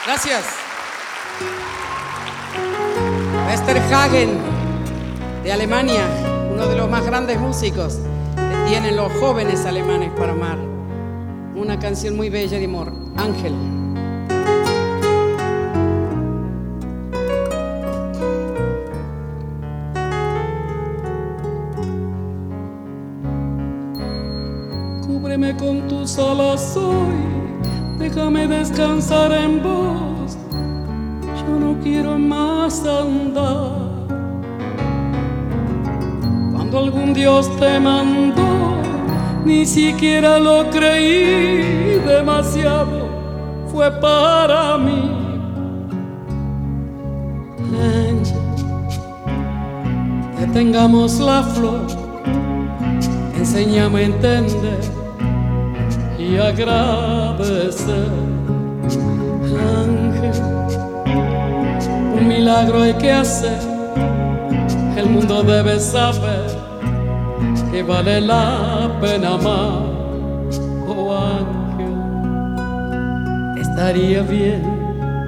Gracias. Westerhagen, de Alemania, uno de los más grandes músicos que tienen los jóvenes alemanes para amar. Una canción muy bella de amor, Ángel. Cúbreme con tus alas hoy, déjame descansar en vos. Yo no quiero más andar. Cuando algún Dios te mandó, ni siquiera lo creí, demasiado fue para mí. Detengamos la flor, enséñame a entender y agradecer. Ángel, un milagro hay que hacer, el mundo debe saber que vale la pena amar. Oh ángel, estaría bien.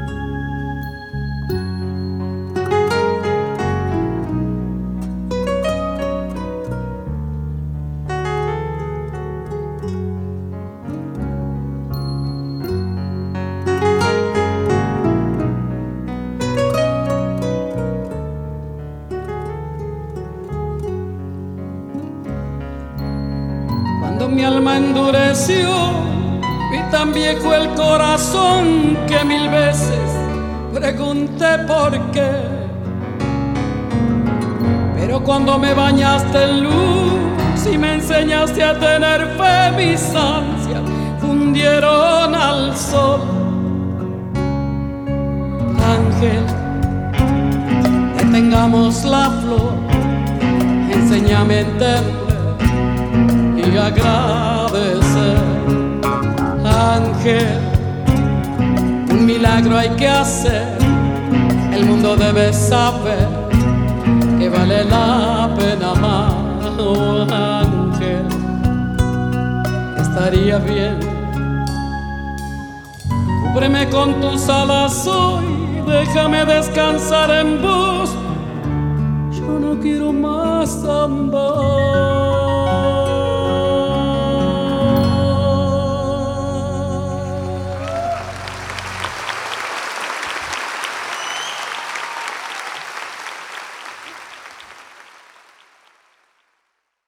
Cuando mi alma endureció y tan viejo el corazón que 1000 veces pregunté por qué. Pero cuando me bañaste en luz y me enseñaste a tener fe, mis ansias fundieron al sol. Ángel, detengamos la flor, enséñame a entender y agradecer. Ángel, un milagro hay que hacer, el mundo debe saber que vale la pena amar. Oh ángel, estaría bien. Cúbreme con tus alas hoy, déjame descansar en vos. Yo no quiero más andar.